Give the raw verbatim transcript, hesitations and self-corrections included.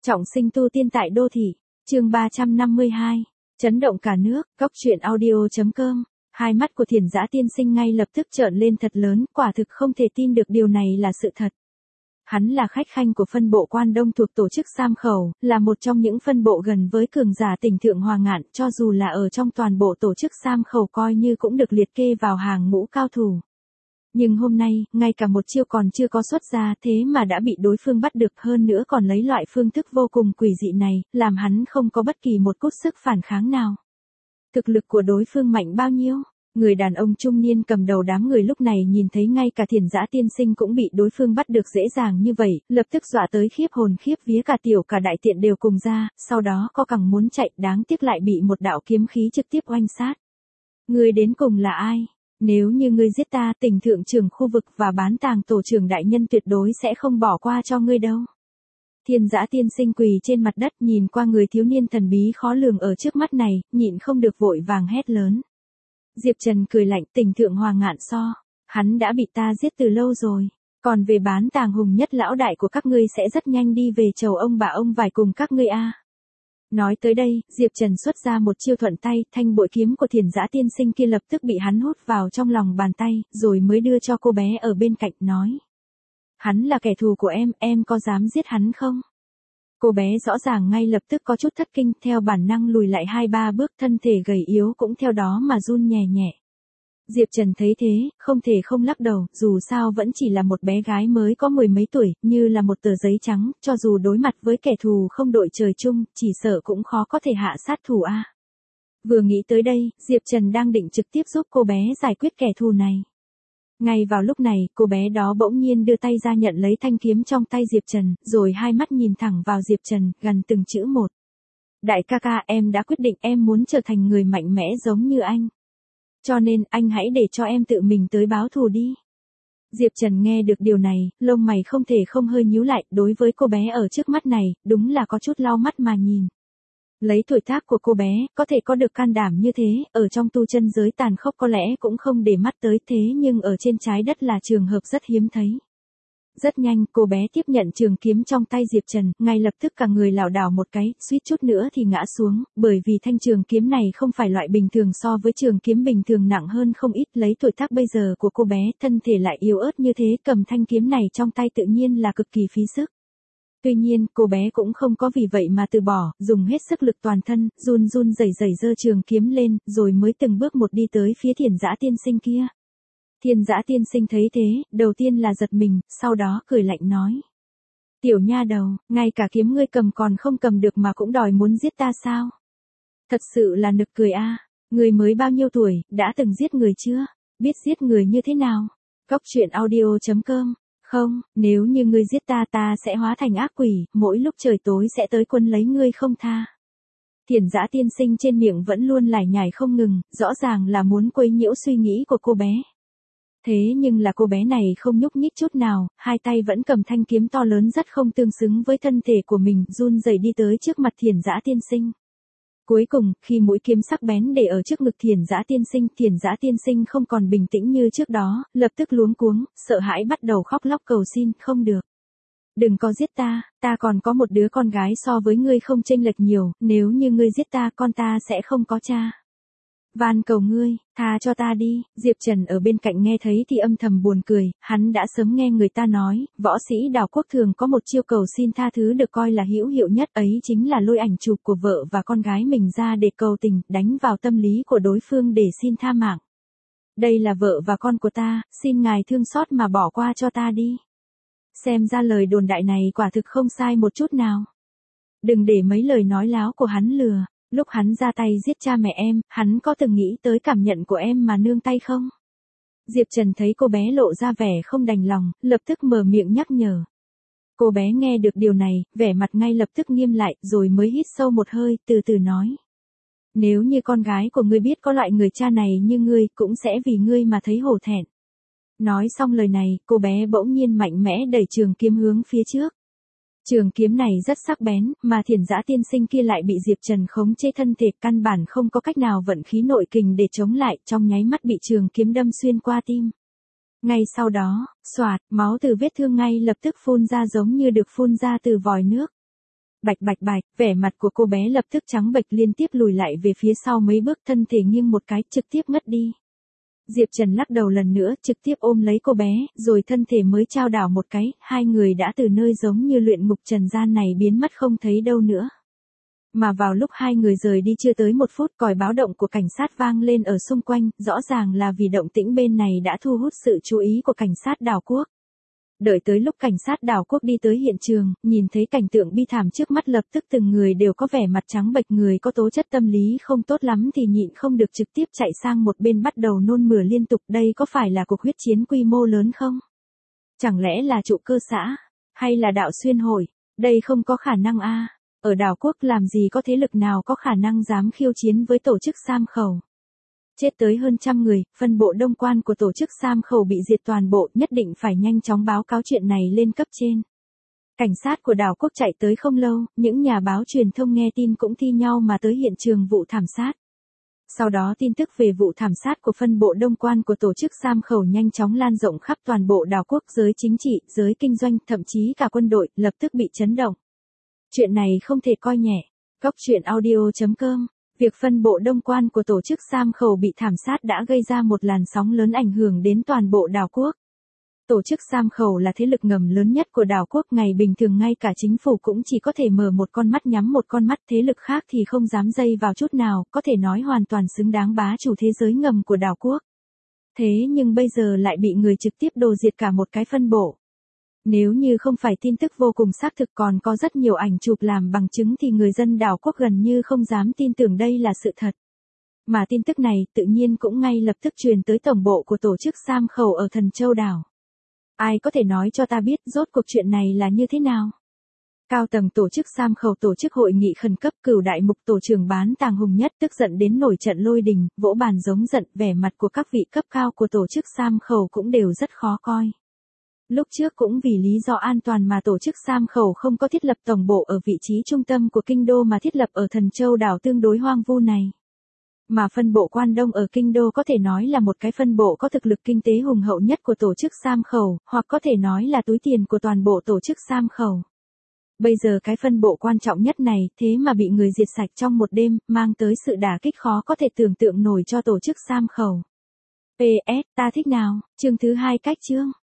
Trọng sinh tu tiên tại đô thị, chương ba trăm năm mươi hai, chấn động cả nước, góc truyện audio.com. Hai mắt của Thiển Dã tiên sinh ngay lập tức trợn lên thật lớn, quả thực không thể tin được điều này là sự thật. Hắn là khách khanh của phân bộ Quan Đông thuộc tổ chức Sam Khẩu, là một trong những phân bộ gần với cường giả tỉnh Thượng Hòa Ngạn, cho dù là ở trong toàn bộ tổ chức Sam Khẩu coi như cũng được liệt kê vào hàng ngũ cao thủ. Nhưng hôm nay, ngay cả một chiêu còn chưa có xuất ra thế mà đã bị đối phương bắt được, hơn nữa còn lấy loại phương thức vô cùng quỷ dị này, làm hắn không có bất kỳ một chút sức phản kháng nào. Thực lực của đối phương mạnh bao nhiêu? Người đàn ông trung niên cầm đầu đám người lúc này nhìn thấy ngay cả Thiển Dã tiên sinh cũng bị đối phương bắt được dễ dàng như vậy, lập tức dọa tới khiếp hồn khiếp vía, cả tiểu cả đại tiện đều cùng ra, sau đó có cẳng muốn chạy, đáng tiếc lại bị một đạo kiếm khí trực tiếp oanh sát. Người đến cùng là ai? Nếu như ngươi giết ta, Tỉnh Thượng trưởng khu vực và Bán Tàng tổ trưởng đại nhân tuyệt đối sẽ không bỏ qua cho ngươi đâu. Thiển Dã tiên sinh quỳ trên mặt đất nhìn qua người thiếu niên thần bí khó lường ở trước mắt này, nhịn không được vội vàng hét lớn. Diệp Trần cười lạnh, Tỉnh Thượng Hòa Ngạn so, hắn đã bị ta giết từ lâu rồi, còn về Bán Tàng hùng nhất lão đại của các ngươi sẽ rất nhanh đi về chầu ông bà ông vải cùng các ngươi a. Nói tới đây, Diệp Trần xuất ra một chiêu thuận tay, thanh bội kiếm của Thiển Dã tiên sinh kia lập tức bị hắn hút vào trong lòng bàn tay, rồi mới đưa cho cô bé ở bên cạnh, nói. Hắn là kẻ thù của em, em có dám giết hắn không? Cô bé rõ ràng ngay lập tức có chút thất kinh, theo bản năng lùi lại hai ba bước, thân thể gầy yếu cũng theo đó mà run nhẹ nhẹ. Diệp Trần thấy thế, không thể không lắc đầu, dù sao vẫn chỉ là một bé gái mới có mười mấy tuổi, như là một tờ giấy trắng, cho dù đối mặt với kẻ thù không đội trời chung, chỉ sợ cũng khó có thể hạ sát thủ a. À. Vừa nghĩ tới đây, Diệp Trần đang định trực tiếp giúp cô bé giải quyết kẻ thù này. Ngay vào lúc này, cô bé đó bỗng nhiên đưa tay ra nhận lấy thanh kiếm trong tay Diệp Trần, rồi hai mắt nhìn thẳng vào Diệp Trần, gần từng chữ một. Đại ca ca, em đã quyết định em muốn trở thành người mạnh mẽ giống như anh. Cho nên, anh hãy để cho em tự mình tới báo thù đi. Diệp Trần nghe được điều này, lông mày không thể không hơi nhíu lại, đối với cô bé ở trước mắt này, đúng là có chút lau mắt mà nhìn. Lấy tuổi tác của cô bé, có thể có được can đảm như thế, ở trong tu chân giới tàn khốc có lẽ cũng không để mắt tới, thế nhưng ở trên trái đất là trường hợp rất hiếm thấy. Rất nhanh, cô bé tiếp nhận trường kiếm trong tay Diệp Trần, ngay lập tức cả người lảo đảo một cái, suýt chút nữa thì ngã xuống, bởi vì thanh trường kiếm này không phải loại bình thường, so với trường kiếm bình thường nặng hơn không ít, lấy tuổi tác bây giờ của cô bé, thân thể lại yếu ớt như thế, cầm thanh kiếm này trong tay tự nhiên là cực kỳ phí sức. Tuy nhiên, cô bé cũng không có vì vậy mà từ bỏ, dùng hết sức lực toàn thân, run run rẩy rẩy giơ trường kiếm lên, rồi mới từng bước một đi tới phía Thiển Dã tiên sinh kia. Thiển Dã tiên sinh thấy thế, đầu tiên là giật mình, sau đó cười lạnh nói. Tiểu nha đầu, ngay cả kiếm ngươi cầm còn không cầm được mà cũng đòi muốn giết ta sao? Thật sự là nực cười a. À. Ngươi mới bao nhiêu tuổi, đã từng giết người chưa? Biết giết người như thế nào? Góc truyện audio.com. Không, nếu như ngươi giết ta ta sẽ hóa thành ác quỷ, mỗi lúc trời tối sẽ tới quân lấy ngươi không tha. Thiển Dã tiên sinh trên miệng vẫn luôn lải nhải không ngừng, rõ ràng là muốn quấy nhiễu suy nghĩ của cô bé. Thế nhưng là cô bé này không nhúc nhích chút nào, hai tay vẫn cầm thanh kiếm to lớn rất không tương xứng với thân thể của mình, run rẩy đi tới trước mặt Thiển Dã tiên sinh. Cuối cùng, khi mũi kiếm sắc bén để ở trước ngực Thiển Dã tiên sinh, Thiển Dã tiên sinh không còn bình tĩnh như trước đó, lập tức luống cuống, sợ hãi bắt đầu khóc lóc cầu xin, không được. Đừng có giết ta, ta còn có một đứa con gái so với ngươi không chênh lệch nhiều, nếu như ngươi giết ta con ta sẽ không có cha. Van cầu ngươi, tha cho ta đi. Diệp Trần ở bên cạnh nghe thấy thì âm thầm buồn cười, hắn đã sớm nghe người ta nói, võ sĩ đảo quốc thường có một chiêu cầu xin tha thứ được coi là hữu hiệu nhất, ấy chính là lôi ảnh chụp của vợ và con gái mình ra để cầu tình, đánh vào tâm lý của đối phương để xin tha mạng. Đây là vợ và con của ta, xin ngài thương xót mà bỏ qua cho ta đi. Xem ra lời đồn đại này quả thực không sai một chút nào. Đừng để mấy lời nói láo của hắn lừa. Lúc hắn ra tay giết cha mẹ em, hắn có từng nghĩ tới cảm nhận của em mà nương tay không? Diệp Trần thấy cô bé lộ ra vẻ không đành lòng, lập tức mở miệng nhắc nhở. Cô bé nghe được điều này, vẻ mặt ngay lập tức nghiêm lại, rồi mới hít sâu một hơi, từ từ nói. Nếu như con gái của ngươi biết có loại người cha này như ngươi, cũng sẽ vì ngươi mà thấy hổ thẹn. Nói xong lời này, cô bé bỗng nhiên mạnh mẽ đẩy trường kiếm hướng phía trước. Trường kiếm này rất sắc bén, mà Thiển Dã tiên sinh kia lại bị Diệp Trần khống chế thân thể, căn bản không có cách nào vận khí nội kình để chống lại, trong nháy mắt bị trường kiếm đâm xuyên qua tim. Ngay sau đó, xoạt, máu từ vết thương ngay lập tức phun ra giống như được phun ra từ vòi nước. Bạch bạch bạch, vẻ mặt của cô bé lập tức trắng bệch liên tiếp lùi lại về phía sau mấy bước thân thể nghiêng một cái trực tiếp ngất đi. Diệp Trần lắc đầu lần nữa trực tiếp ôm lấy cô bé, rồi thân thể mới trao đảo một cái, hai người đã từ nơi giống như luyện ngục trần gian này biến mất không thấy đâu nữa. Mà vào lúc hai người rời đi chưa tới một phút còi báo động của cảnh sát vang lên ở xung quanh, rõ ràng là vì động tĩnh bên này đã thu hút sự chú ý của cảnh sát đảo quốc. Đợi tới lúc cảnh sát đảo quốc đi tới hiện trường, nhìn thấy cảnh tượng bi thảm trước mắt lập tức từng người đều có vẻ mặt trắng bệch, người có tố chất tâm lý không tốt lắm thì nhịn không được trực tiếp chạy sang một bên bắt đầu nôn mửa liên tục. Đây có phải là cuộc huyết chiến quy mô lớn không? Chẳng lẽ là trụ cơ xã? Hay là đạo xuyên hội? Đây không có khả năng a. Ở đảo quốc làm gì có thế lực nào có khả năng dám khiêu chiến với tổ chức Sam Khẩu. Chết tới hơn trăm người, phân bộ đông quan của tổ chức Sam Khẩu bị diệt toàn bộ, nhất định phải nhanh chóng báo cáo chuyện này lên cấp trên. Cảnh sát của đảo quốc chạy tới không lâu, những nhà báo truyền thông nghe tin cũng thi nhau mà tới hiện trường vụ thảm sát. Sau đó tin tức về vụ thảm sát của phân bộ đông quan của tổ chức Sam Khẩu nhanh chóng lan rộng khắp toàn bộ đảo quốc, giới chính trị, giới kinh doanh, thậm chí cả quân đội, lập tức bị chấn động. Chuyện này không thể coi nhẹ. Góc truyện audio chấm com. Việc phân bộ đông quan của tổ chức Sam Khẩu bị thảm sát đã gây ra một làn sóng lớn ảnh hưởng đến toàn bộ đảo quốc. Tổ chức Sam Khẩu là thế lực ngầm lớn nhất của đảo quốc, ngày bình thường ngay cả chính phủ cũng chỉ có thể mở một con mắt nhắm một con mắt, thế lực khác thì không dám dây vào chút nào, có thể nói hoàn toàn xứng đáng bá chủ thế giới ngầm của đảo quốc. Thế nhưng bây giờ lại bị người trực tiếp đồ diệt cả một cái phân bộ. Nếu như không phải tin tức vô cùng xác thực còn có rất nhiều ảnh chụp làm bằng chứng thì người dân đảo quốc gần như không dám tin tưởng đây là sự thật. Mà tin tức này tự nhiên cũng ngay lập tức truyền tới tổng bộ của tổ chức Sam Khẩu ở Thần Châu đảo. Ai có thể nói cho ta biết rốt cuộc chuyện này là như thế nào? Cao tầng tổ chức Sam Khẩu tổ chức hội nghị khẩn cấp, Cửu đại mục tổ trưởng Bán Tàng Hùng Nhất tức giận đến nổi trận lôi đình, vỗ bàn giống giận, vẻ mặt của các vị cấp cao của tổ chức Sam Khẩu cũng đều rất khó coi. Lúc trước cũng vì lý do an toàn mà tổ chức Sam Khẩu không có thiết lập tổng bộ ở vị trí trung tâm của kinh đô mà thiết lập ở Thần Châu đảo tương đối hoang vu này. Mà phân bộ Quan Đông ở kinh đô có thể nói là một cái phân bộ có thực lực kinh tế hùng hậu nhất của tổ chức Sam Khẩu, hoặc có thể nói là túi tiền của toàn bộ tổ chức Sam Khẩu. Bây giờ cái phân bộ quan trọng nhất này thế mà bị người diệt sạch trong một đêm, mang tới sự đả kích khó có thể tưởng tượng nổi cho tổ chức Sam Khẩu. pê ét, ta thích nào, chương thứ hai cách chương.